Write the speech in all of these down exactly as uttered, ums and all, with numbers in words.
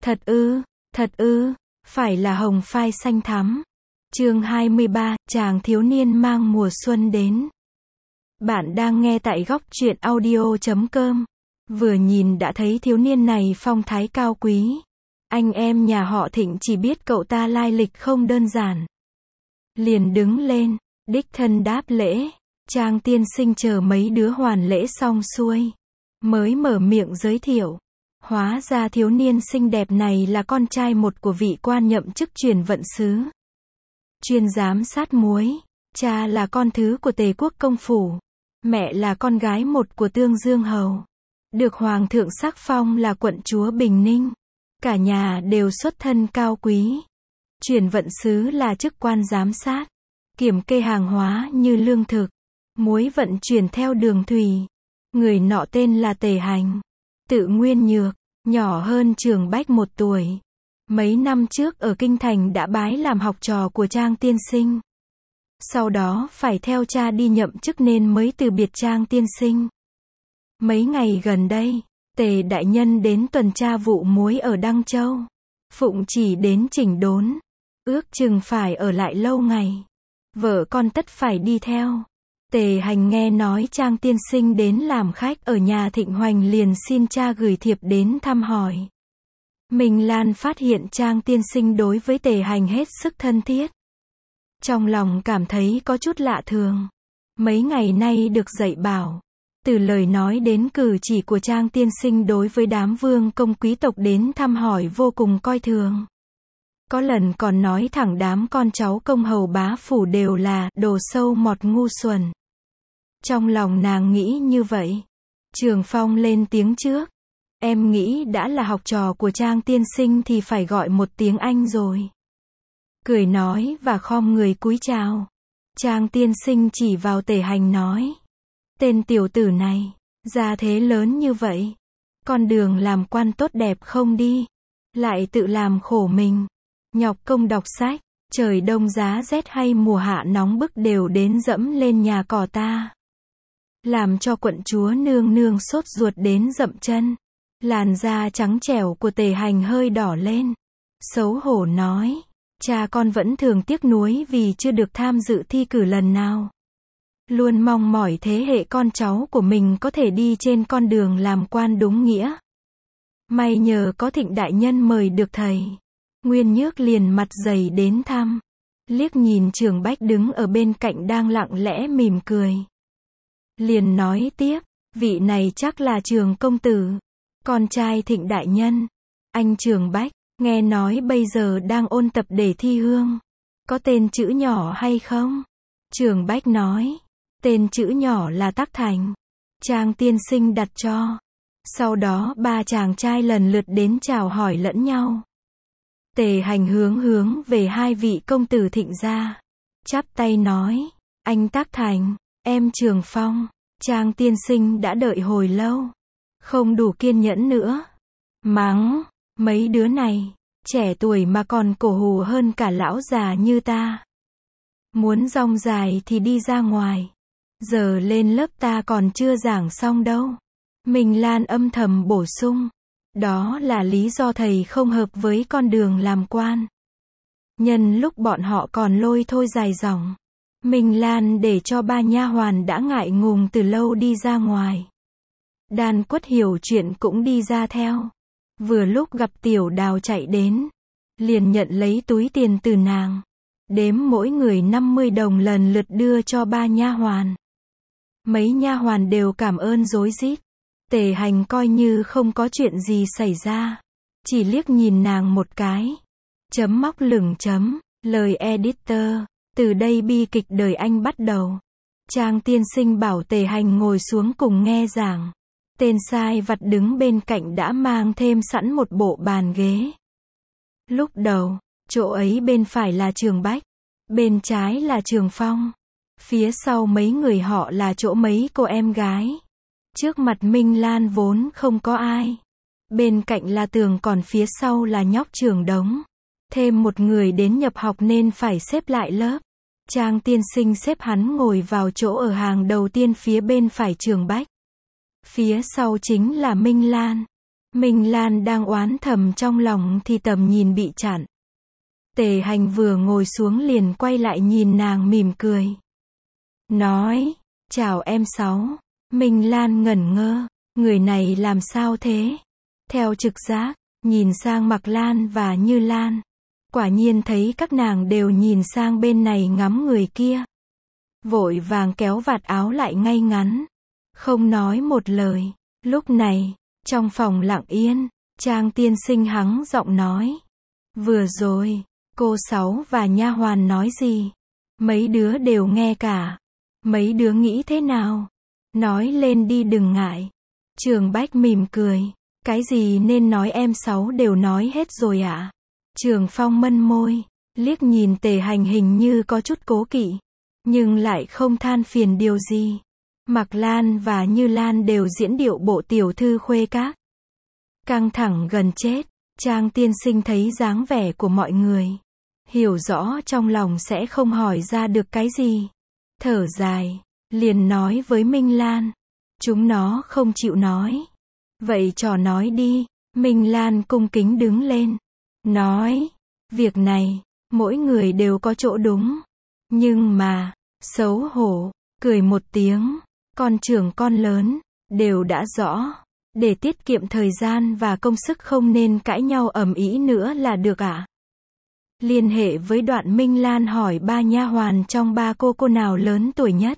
Thật ư, thật ư, phải là hồng phai xanh thắm. Chương hai mươi ba, chàng thiếu niên mang mùa xuân đến. Bạn đang nghe tại góc truyện audio chấm com. Vừa nhìn đã thấy thiếu niên này phong thái cao quý. Anh em nhà họ Thịnh chỉ biết cậu ta lai lịch không đơn giản. Liền đứng lên, đích thân đáp lễ. Trang tiên sinh chờ mấy đứa hoàn lễ xong xuôi, mới mở miệng giới thiệu. Hóa ra thiếu niên xinh đẹp này là con trai một của vị quan nhậm chức truyền vận sứ, chuyên giám sát muối. Cha là con thứ của Tề quốc công phủ, mẹ là con gái một của Tương Dương hầu, được hoàng thượng sắc phong là quận chúa Bình Ninh. Cả nhà đều xuất thân cao quý. Truyền vận sứ là chức quan giám sát, kiểm kê hàng hóa như lương thực, muối vận chuyển theo đường thủy. Người nọ tên là Tề Hành, tự Nguyên Nhược, nhỏ hơn Trường Bách một tuổi. Mấy năm trước ở Kinh Thành đã bái làm học trò của Trang tiên sinh. Sau đó phải theo cha đi nhậm chức nên mới từ biệt Trang tiên sinh. Mấy ngày gần đây, Tề đại nhân đến tuần tra vụ muối ở Đăng Châu. Phụng chỉ đến chỉnh đốn, ước chừng phải ở lại lâu ngày. Vợ con tất phải đi theo. Tề Hành nghe nói Trang tiên sinh đến làm khách ở nhà Thịnh Hoành liền xin cha gửi thiệp đến thăm hỏi. Minh Lan phát hiện Trang tiên sinh đối với Tề Hành hết sức thân thiết. Trong lòng cảm thấy có chút lạ thường. Mấy ngày nay được dạy bảo, từ lời nói đến cử chỉ của Trang tiên sinh đối với đám vương công quý tộc đến thăm hỏi vô cùng coi thường. Có lần còn nói thẳng đám con cháu công hầu bá phủ đều là đồ sâu mọt ngu xuẩn. Trong lòng nàng nghĩ như vậy. Trường Phong lên tiếng trước. Em nghĩ đã là học trò của Trang tiên sinh thì phải gọi một tiếng anh rồi. Cười nói và khom người cúi chào. Trang tiên sinh chỉ vào Tề Hành nói. Tên tiểu tử này, gia thế lớn như vậy. Con đường làm quan tốt đẹp không đi. Lại tự làm khổ mình. Nhọc công đọc sách, trời đông giá rét hay mùa hạ nóng bức đều đến dẫm lên nhà cỏ ta. Làm cho quận chúa nương nương sốt ruột đến dậm chân. Làn da trắng trẻo của Tề Hành hơi đỏ lên. Xấu hổ nói, cha con vẫn thường tiếc nuối vì chưa được tham dự thi cử lần nào. Luôn mong mỏi thế hệ con cháu của mình có thể đi trên con đường làm quan đúng nghĩa. May nhờ có Thịnh đại nhân mời được thầy. Nguyên Nhước liền mặt dày đến thăm. Liếc nhìn Trường Bách đứng ở bên cạnh đang lặng lẽ mỉm cười. Liền nói tiếp, vị này chắc là Trường công tử, con trai Thịnh đại nhân. Anh Trường Bách, nghe nói bây giờ đang ôn tập để thi hương. Có tên chữ nhỏ hay không? Trường Bách nói, tên chữ nhỏ là Tắc Thành. Trang tiên sinh đặt cho. Sau đó ba chàng trai lần lượt đến chào hỏi lẫn nhau. Tề Hành hướng hướng về hai vị công tử Thịnh gia, chắp tay nói, anh Tắc Thành, em Trường Phong, Trang tiên sinh đã đợi hồi lâu, không đủ kiên nhẫn nữa. Mắng, mấy đứa này, trẻ tuổi mà còn cổ hủ hơn cả lão già như ta. Muốn rong dài thì đi ra ngoài, giờ lên lớp ta còn chưa giảng xong đâu. Minh Lan âm thầm bổ sung. Đó là lý do thầy không hợp với con đường làm quan. Nhân lúc bọn họ còn lôi thôi dài dòng, Minh Lan để cho ba nha hoàn đã ngại ngùng từ lâu đi ra ngoài. Đan Quất hiểu chuyện cũng đi ra theo. Vừa lúc gặp Tiểu Đào chạy đến, liền nhận lấy túi tiền từ nàng, đếm mỗi người năm mươi đồng lần lượt đưa cho ba nha hoàn. Mấy nha hoàn đều cảm ơn rối rít. Tề Hành coi như không có chuyện gì xảy ra, chỉ liếc nhìn nàng một cái. Chấm móc lửng chấm, lời editor, từ đây bi kịch đời anh bắt đầu. Trang tiên sinh bảo Tề Hành ngồi xuống cùng nghe giảng. Tên sai vặt đứng bên cạnh đã mang thêm sẵn một bộ bàn ghế. Lúc đầu, chỗ ấy bên phải là Trường Bách, bên trái là Trường Phong, phía sau mấy người họ là chỗ mấy cô em gái. Trước mặt Minh Lan vốn không có ai. Bên cạnh là Tường, còn phía sau là nhóc Trường Đống. Thêm một người đến nhập học nên phải xếp lại lớp. Trang tiên sinh xếp hắn ngồi vào chỗ ở hàng đầu tiên phía bên phải Trường Bách. Phía sau chính là Minh Lan. Minh Lan đang oán thầm trong lòng thì tầm nhìn bị chặn. Tề Hành vừa ngồi xuống liền quay lại nhìn nàng mỉm cười. Nói, chào em Sáu. Minh Lan ngẩn ngơ, người này làm sao thế? Theo trực giác, nhìn sang Mặc Lan và Như Lan. Quả nhiên thấy các nàng đều nhìn sang bên này ngắm người kia. Vội vàng kéo vạt áo lại ngay ngắn. Không nói một lời. Lúc này, trong phòng lặng yên, Trang tiên sinh hắng giọng nói. Vừa rồi, cô Sáu và nha hoàn nói gì? Mấy đứa đều nghe cả. Mấy đứa nghĩ thế nào? Nói lên đi đừng ngại. Trường Bách mỉm cười. Cái gì nên nói em Sáu đều nói hết rồi ạ. À? Trường Phong mân môi, liếc nhìn Tề Hành hình như có chút cố kỵ, nhưng lại không than phiền điều gì. Mặc Lan và Như Lan đều diễn điệu bộ tiểu thư khuê các. Căng thẳng gần chết, Trang tiên sinh thấy dáng vẻ của mọi người. Hiểu rõ trong lòng sẽ không hỏi ra được cái gì. Thở dài, liền nói với Minh Lan. Chúng nó không chịu nói. Vậy trò nói đi. Minh Lan cung kính đứng lên. Nói, việc này, mỗi người đều có chỗ đúng. Nhưng mà, xấu hổ, cười một tiếng, con trưởng con lớn, đều đã rõ. Để tiết kiệm thời gian và công sức không nên cãi nhau ầm ĩ nữa là được ạ. À? Liên hệ với Đoạn Minh Lan hỏi ba nha hoàn trong ba cô cô nào lớn tuổi nhất.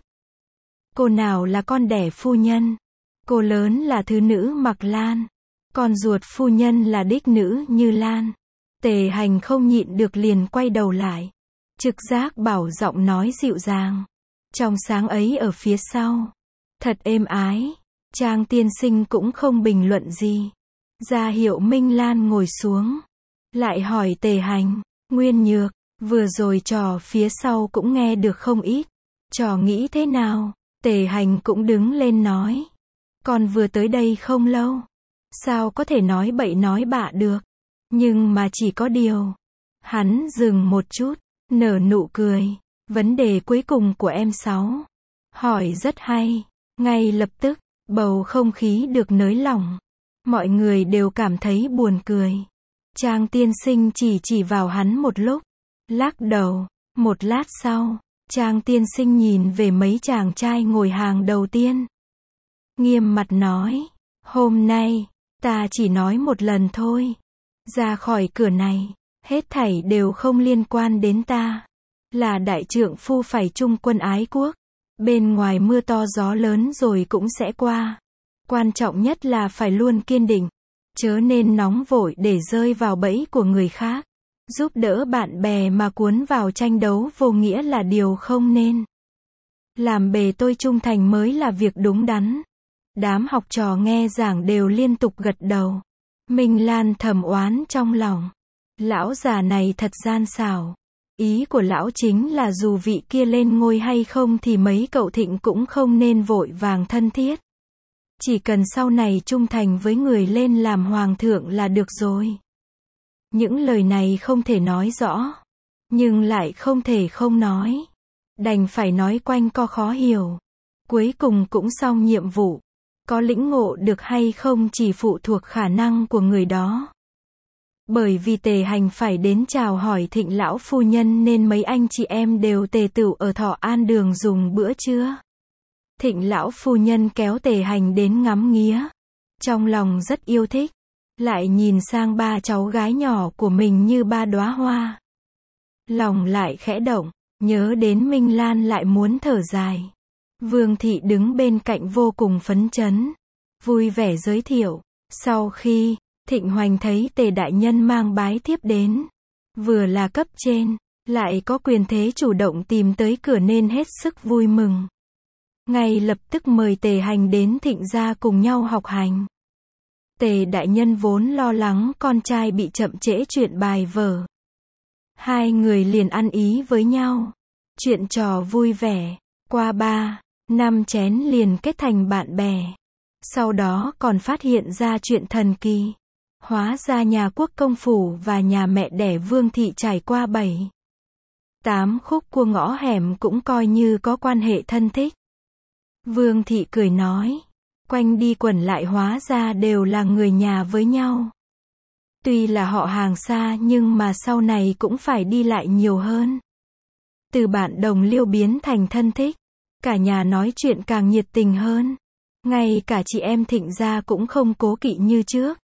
Cô nào là con đẻ phu nhân. Cô lớn là thứ nữ Mặc Lan. Con ruột phu nhân là đích nữ Như Lan. Tề Hành không nhịn được liền quay đầu lại. Trực giác bảo giọng nói dịu dàng. Trong sáng ấy ở phía sau. Thật êm ái. Trang tiên sinh cũng không bình luận gì. Ra hiệu Minh Lan ngồi xuống. Lại hỏi Tề Hành. Nguyên Nhược, vừa rồi trò phía sau cũng nghe được không ít. Trò nghĩ thế nào? Tề Hành cũng đứng lên nói. Con vừa tới đây không lâu. Sao có thể nói bậy nói bạ được? Nhưng mà chỉ có điều. Hắn dừng một chút, nở nụ cười. Vấn đề cuối cùng của em Sáu. Hỏi rất hay. Ngay lập tức, bầu không khí được nới lỏng. Mọi người đều cảm thấy buồn cười. Trang tiên sinh chỉ chỉ vào hắn một lúc. Lắc đầu. Một lát sau, Trang tiên sinh nhìn về mấy chàng trai ngồi hàng đầu tiên. Nghiêm mặt nói. Hôm nay, ta chỉ nói một lần thôi. Ra khỏi cửa này, hết thảy đều không liên quan đến ta. Là đại trượng phu phải chung quân ái quốc. Bên ngoài mưa to gió lớn rồi cũng sẽ qua. Quan trọng nhất là phải luôn kiên định. Chớ nên nóng vội để rơi vào bẫy của người khác. Giúp đỡ bạn bè mà cuốn vào tranh đấu vô nghĩa là điều không nên. Làm bề tôi trung thành mới là việc đúng đắn. Đám học trò nghe giảng đều liên tục gật đầu. Minh Lan thầm oán trong lòng. Lão già này thật gian xảo. Ý của lão chính là dù vị kia lên ngôi hay không thì mấy cậu Thịnh cũng không nên vội vàng thân thiết. Chỉ cần sau này trung thành với người lên làm hoàng thượng là được rồi. Những lời này không thể nói rõ. Nhưng lại không thể không nói. Đành phải nói quanh co khó hiểu. Cuối cùng cũng xong nhiệm vụ. Có lĩnh ngộ được hay không chỉ phụ thuộc khả năng của người đó. Bởi vì Tề Hành phải đến chào hỏi Thịnh lão phu nhân nên mấy anh chị em đều tề tựu ở Thọ An đường dùng bữa trưa. Thịnh lão phu nhân kéo Tề Hành đến ngắm nghía. Trong lòng rất yêu thích. Lại nhìn sang ba cháu gái nhỏ của mình như ba đóa hoa. Lòng lại khẽ động, nhớ đến Minh Lan lại muốn thở dài. Vương thị đứng bên cạnh vô cùng phấn chấn. Vui vẻ giới thiệu. Sau khi Thịnh Hoành thấy Tề đại nhân mang bái thiếp đến. Vừa là cấp trên, lại có quyền thế chủ động tìm tới cửa nên hết sức vui mừng. Ngay lập tức mời Tề Hành đến Thịnh gia cùng nhau học hành. Tề đại nhân vốn lo lắng con trai bị chậm trễ chuyện bài vở. Hai người liền ăn ý với nhau. Chuyện trò vui vẻ. Qua ba, năm chén liền kết thành bạn bè. Sau đó còn phát hiện ra chuyện thần kỳ. Hóa ra nhà quốc công phủ và nhà mẹ đẻ Vương thị trải qua bảy, tám khúc cua ngõ hẻm cũng coi như có quan hệ thân thích. Vương thị cười nói. quanh đi quẩn lại hóa ra đều là người nhà với nhau. Tuy là họ hàng xa nhưng mà sau này cũng phải đi lại nhiều hơn. Từ bạn đồng liêu biến thành thân thích, cả nhà nói chuyện càng nhiệt tình hơn. Ngay cả chị em Thịnh gia cũng không cố kỵ như trước.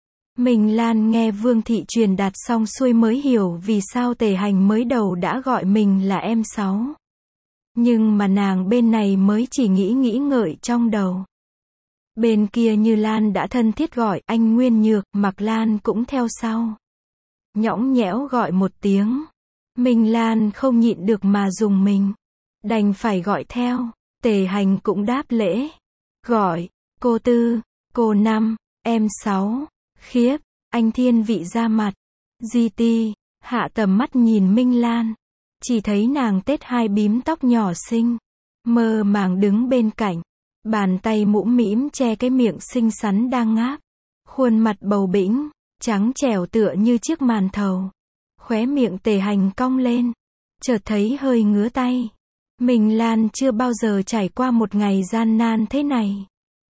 Mình Lan nghe Vương Thị truyền đạt xong xuôi mới hiểu vì sao Tề Hành mới đầu đã gọi mình là em Sáu. Nhưng mà nàng bên này mới chỉ nghĩ nghĩ ngợi trong đầu. Bên kia Như Lan đã thân thiết gọi anh Nguyên Nhược, Mạc Lan cũng theo sau. Nhõng nhẽo gọi một tiếng. Mình Lan không nhịn được mà dùng mình. Đành phải gọi theo. Tề Hành cũng đáp lễ. Gọi, cô Tư, cô Năm, em Sáu. Khiếp, anh thiên vị ra mặt. Di ti, hạ tầm mắt nhìn Minh Lan. Chỉ thấy nàng tết hai bím tóc nhỏ xinh. Mơ màng đứng bên cạnh. Bàn tay mũm mĩm che cái miệng xinh xắn đang ngáp. Khuôn mặt bầu bĩnh, trắng trẻo tựa như chiếc màn thầu. Khóe miệng Tề Hành cong lên. Chợt thấy hơi ngứa tay. Mình Lan chưa bao giờ trải qua một ngày gian nan thế này.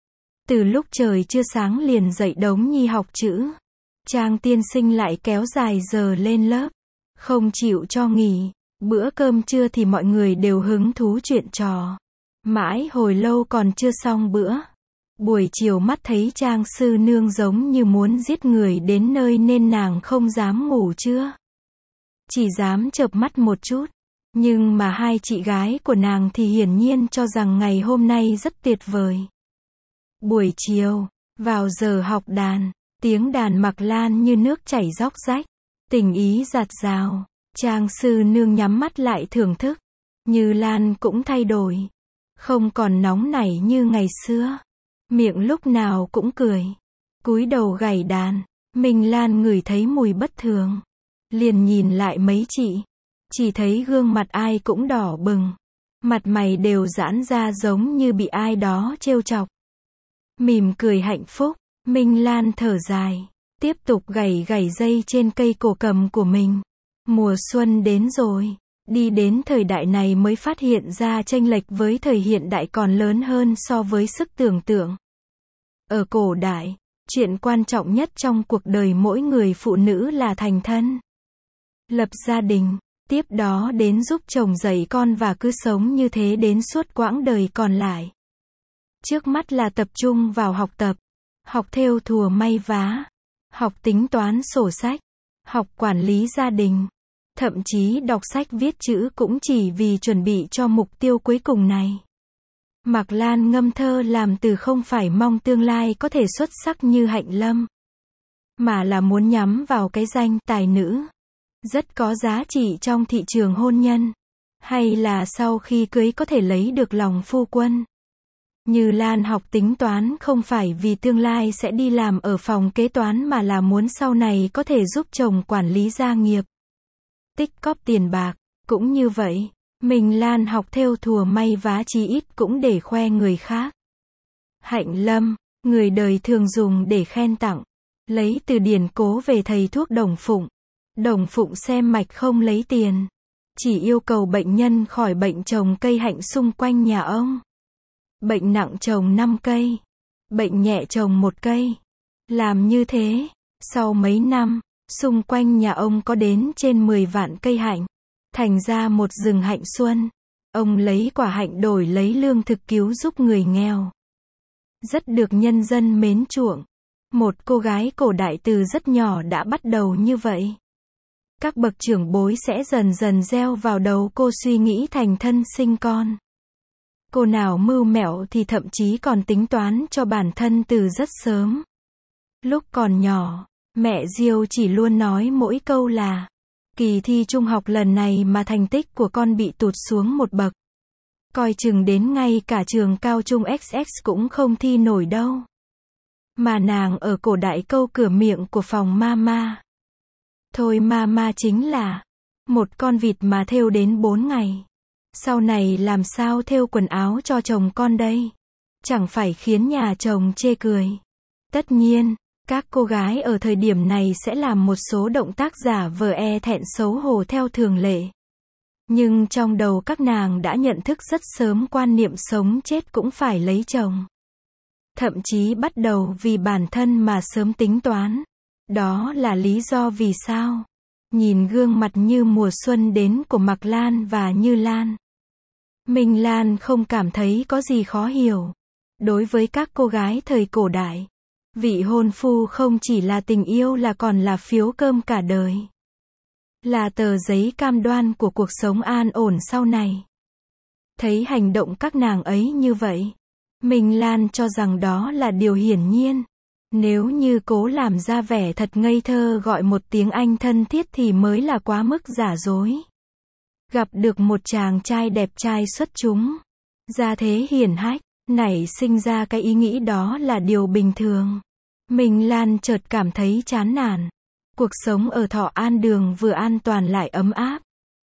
Từ lúc trời chưa sáng liền dậy đống nhi học chữ. Trang tiên sinh lại kéo dài giờ lên lớp. Không chịu cho nghỉ. Bữa cơm trưa thì mọi người đều hứng thú chuyện trò. Mãi hồi lâu còn chưa xong bữa. Buổi chiều mắt thấy Trang sư nương giống như muốn giết người đến nơi nên nàng không dám ngủ trưa. Chỉ dám chợp mắt một chút. Nhưng mà hai chị gái của nàng thì hiển nhiên cho rằng ngày hôm nay rất tuyệt vời. Buổi chiều, vào giờ học đàn, tiếng đàn Mạc Lan như nước chảy róc rách, tình ý dạt dào. Trang sư nương nhắm mắt lại thưởng thức. Như Lan cũng thay đổi. Không còn nóng nảy như ngày xưa. Miệng lúc nào cũng cười. Cúi đầu gảy đàn. Mình Lan ngửi thấy mùi bất thường. Liền nhìn lại mấy chị. Chỉ thấy gương mặt ai cũng đỏ bừng. Mặt mày đều giãn ra giống như bị ai đó trêu chọc. Mỉm cười hạnh phúc. Minh Lan thở dài. Tiếp tục gảy gảy dây trên cây cổ cầm của mình. Mùa xuân đến rồi. Đi đến thời đại này mới phát hiện ra chênh lệch với thời hiện đại còn lớn hơn so với sức tưởng tượng. Ở cổ đại, chuyện quan trọng nhất trong cuộc đời mỗi người phụ nữ là thành thân. Lập gia đình, tiếp đó đến giúp chồng dạy con và cứ sống như thế đến suốt quãng đời còn lại. Trước mắt là tập trung vào học tập, học thêu thùa may vá, học tính toán sổ sách, học quản lý gia đình. Thậm chí đọc sách viết chữ cũng chỉ vì chuẩn bị cho mục tiêu cuối cùng này. Mạc Lan ngâm thơ làm từ không phải mong tương lai có thể xuất sắc như Hạnh Lâm, mà là muốn nhắm vào cái danh tài nữ, rất có giá trị trong thị trường hôn nhân, hay là sau khi cưới có thể lấy được lòng phu quân. Như Lan học tính toán không phải vì tương lai sẽ đi làm ở phòng kế toán mà là muốn sau này có thể giúp chồng quản lý gia nghiệp. Tích cóp tiền bạc, cũng như vậy, mình Lan học thêu thùa may vá chí ít cũng để khoe người khác. Hạnh Lâm, người đời thường dùng để khen tặng, lấy từ điển cố về thầy thuốc Đồng Phụng. Đồng Phụng xem mạch không lấy tiền, chỉ yêu cầu bệnh nhân khỏi bệnh trồng cây hạnh xung quanh nhà ông. Bệnh nặng trồng năm cây, bệnh nhẹ trồng một cây. Làm như thế, sau mấy năm, xung quanh nhà ông có đến trên mười vạn cây hạnh, thành ra một rừng hạnh xuân. Ông lấy quả hạnh đổi lấy lương thực cứu giúp người nghèo. Rất được nhân dân mến chuộng. Một cô gái cổ đại từ rất nhỏ đã bắt đầu như vậy. Các bậc trưởng bối sẽ dần dần gieo vào đầu cô suy nghĩ thành thân sinh con. Cô nào mưu mẹo thì thậm chí còn tính toán cho bản thân từ rất sớm. Lúc còn nhỏ, mẹ Diêu chỉ luôn nói mỗi câu là, kỳ thi trung học lần này mà thành tích của con bị tụt xuống một bậc. Coi chừng đến ngay cả trường cao trung ích ích cũng không thi nổi đâu. Mà nàng ở cổ đại câu cửa miệng của phòng mama. Thôi mama chính là, một con vịt mà thêu đến bốn ngày. Sau này làm sao thêu quần áo cho chồng con đây? Chẳng phải khiến nhà chồng chê cười. Tất nhiên, các cô gái ở thời điểm này sẽ làm một số động tác giả vờ e thẹn xấu hổ theo thường lệ. Nhưng trong đầu các nàng đã nhận thức rất sớm quan niệm sống chết cũng phải lấy chồng. thậm chí bắt đầu vì bản thân mà sớm tính toán. Đó là lý do vì sao, nhìn gương mặt như mùa xuân đến của Mạc Lan và Như Lan, Minh Lan không cảm thấy có gì khó hiểu. Đối với các cô gái thời cổ đại, vị hôn phu không chỉ là tình yêu là còn là phiếu cơm cả đời. Là tờ giấy cam đoan của cuộc sống an ổn sau này. Thấy hành động các nàng ấy như vậy, Minh Lan cho rằng đó là điều hiển nhiên. Nếu như cố làm ra vẻ thật ngây thơ gọi một tiếng anh thân thiết thì mới là quá mức giả dối. Gặp được một chàng trai đẹp trai xuất chúng, gia thế hiển hách, nảy sinh ra cái ý nghĩ đó là điều bình thường. Minh Lan chợt cảm thấy chán nản. Cuộc sống ở Thọ An Đường vừa an toàn lại ấm áp.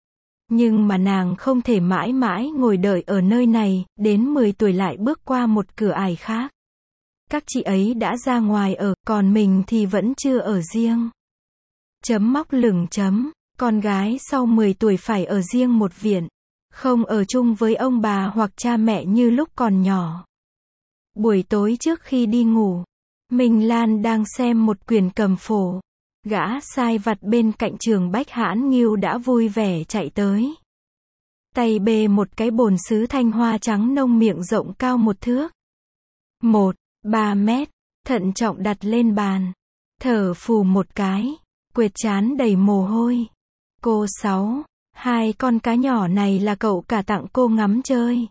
Nhưng mà nàng không thể mãi mãi ngồi đợi ở nơi này, đến mười tuổi lại bước qua một cửa ải khác. Các chị ấy đã ra ngoài ở, còn mình thì vẫn chưa ở riêng. Chấm móc lửng chấm, con gái sau mười tuổi phải ở riêng một viện, không ở chung với ông bà hoặc cha mẹ như lúc còn nhỏ. Buổi tối trước khi đi ngủ, Minh Lan đang xem một quyển cầm phổ. Gã sai vặt bên cạnh Trường Bách Hãn Nghiêu đã vui vẻ chạy tới. Tay bê một cái bồn sứ thanh hoa trắng nông miệng rộng cao một thước. Một, ba mét, thận trọng đặt lên bàn. Thở phù một cái, quệt trán đầy mồ hôi. Cô Sáu, hai con cá nhỏ này là cậu cả tặng cô ngắm chơi.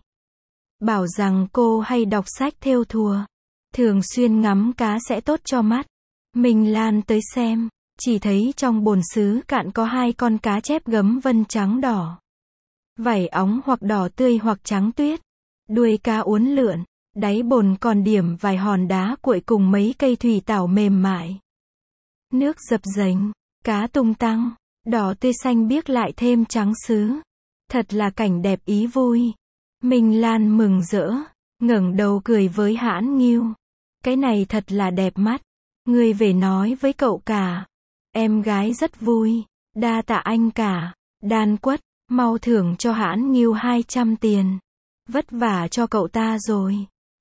Bảo rằng cô hay đọc sách thêu thùa, thường xuyên ngắm cá sẽ tốt cho mắt. Minh Lan tới xem, chỉ thấy trong bồn sứ cạn có hai con cá chép gấm vân trắng đỏ. Vảy óng hoặc đỏ tươi hoặc trắng tuyết. Đuôi cá uốn lượn, đáy bồn còn điểm vài hòn đá cuội cùng mấy cây thủy tảo mềm mại. Nước dập dềnh, cá tung tăng, đỏ tươi xanh biếc lại thêm trắng sứ. Thật là cảnh đẹp ý vui. Minh Lan mừng rỡ, ngẩng đầu cười với Hãn Nghiêu. Cái này thật là đẹp mắt. Ngươi về nói với cậu cả. Em gái rất vui. Đa tạ anh cả. Đan Quất, mau thưởng cho Hãn Nghiêu hai trăm tiền. Vất vả cho cậu ta rồi.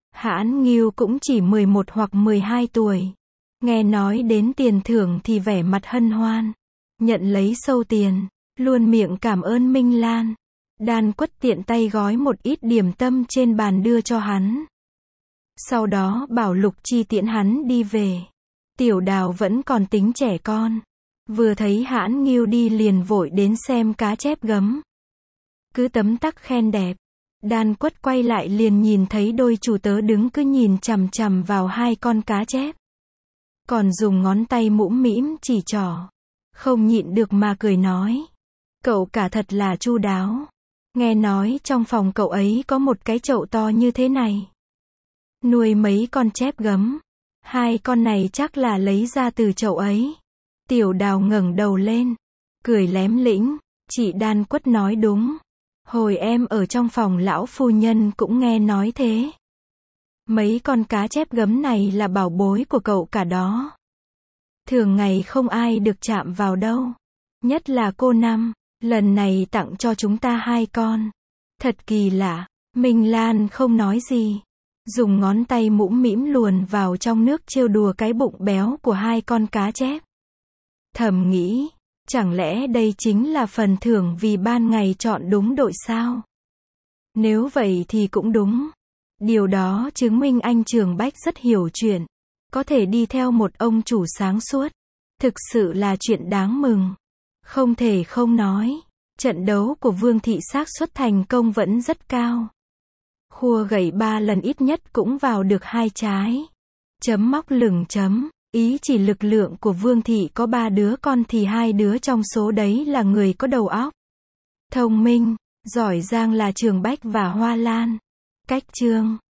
Hãn Nghiêu cũng chỉ mười một hoặc mười hai tuổi. Nghe nói đến tiền thưởng thì vẻ mặt hân hoan. Nhận lấy sâu tiền, luôn miệng cảm ơn Minh Lan. Đan Quất tiện tay gói một ít điểm tâm trên bàn đưa cho hắn. Sau đó bảo Lục Chi tiễn hắn đi về. Tiểu Đào vẫn còn tính trẻ con. Vừa thấy Hãn Nghiêu đi liền vội đến xem cá chép gấm. Cứ tấm tắc khen đẹp. Đan Quất quay lại liền nhìn thấy đôi chủ tớ đứng cứ nhìn chằm chằm vào hai con cá chép. Còn dùng ngón tay mũm mĩm chỉ trỏ. Không nhịn được mà cười nói. Cậu cả thật là chu đáo. Nghe nói trong phòng cậu ấy có một cái chậu to như thế này. Nuôi mấy con chép gấm. Hai con này chắc là lấy ra từ chậu ấy. Tiểu Đào ngẩng đầu lên, cười lém lĩnh. Chị Đan Quất nói đúng. Hồi em ở trong phòng lão phu nhân cũng nghe nói thế. Mấy con cá chép gấm này là bảo bối của cậu cả đó. Thường ngày không ai được chạm vào đâu. Nhất là cô Năm, lần này tặng cho chúng ta hai con. Thật kỳ lạ. Minh Lan không nói gì. Dùng ngón tay mũm mĩm luồn vào trong nước trêu đùa cái bụng béo của hai con cá chép. Thầm nghĩ, chẳng lẽ đây chính là phần thưởng vì ban ngày chọn đúng đội sao? Nếu vậy thì cũng đúng. Điều đó chứng minh anh Trường Bách rất hiểu chuyện. Có thể đi theo một ông chủ sáng suốt. Thực sự là chuyện đáng mừng. Không thể không nói, trận đấu của Vương Thị xác suất thành công vẫn rất cao. Khua gậy ba lần ít nhất cũng vào được hai trái. Chấm móc lửng chấm, ý chỉ lực lượng của Vương Thị có ba đứa con thì hai đứa trong số đấy là người có đầu óc. Thông minh, giỏi giang là Trường Bách và Hoa Lan. Cách chương